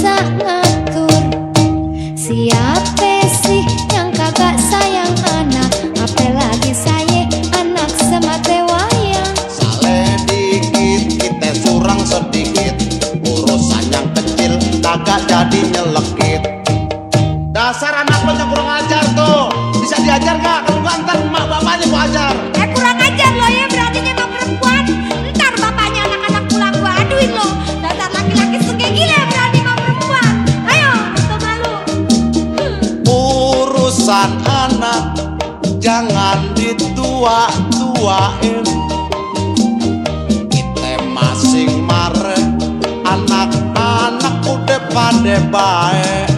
bisa ngatur. Siapa sih yang kagak sayang anak, apalagi saya anak semate wayang. Sale dikit kita surang sedikit, urusan yang kecil kagak jadi nyelekit. Dasar anak lo yang kurang ajar tuh, bisa diajar gak? Kalau gak ntar emak bapaknya gua ajar. Kurang ajar lo ya, berarti sama perempuan. Ntar bapaknya anak-anak pulang gua aduin lo. Dasar laki-laki suka gila berani sama perempuan. Ayo, tuh malu. Urusan anak jangan ditua-tuain. Kita masing mare, anak-anak udah pada baik.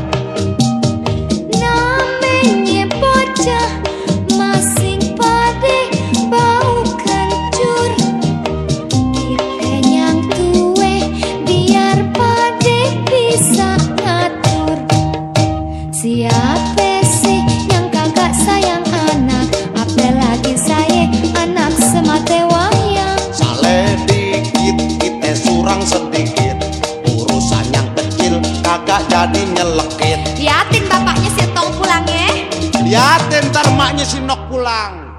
Namanya bocah masing pade bau kencur. Kita yang tue biar pade bisa ngatur. Siapa sih yang kagak sayang anak, apalagi saya anak semate wayang. Sale dikit kita surang sedikit, urusan yang kecil kagak jadi nyelekit. Liatin bapaknya si Tong pulang ya. Liatin ntar emaknya si Nok pulang.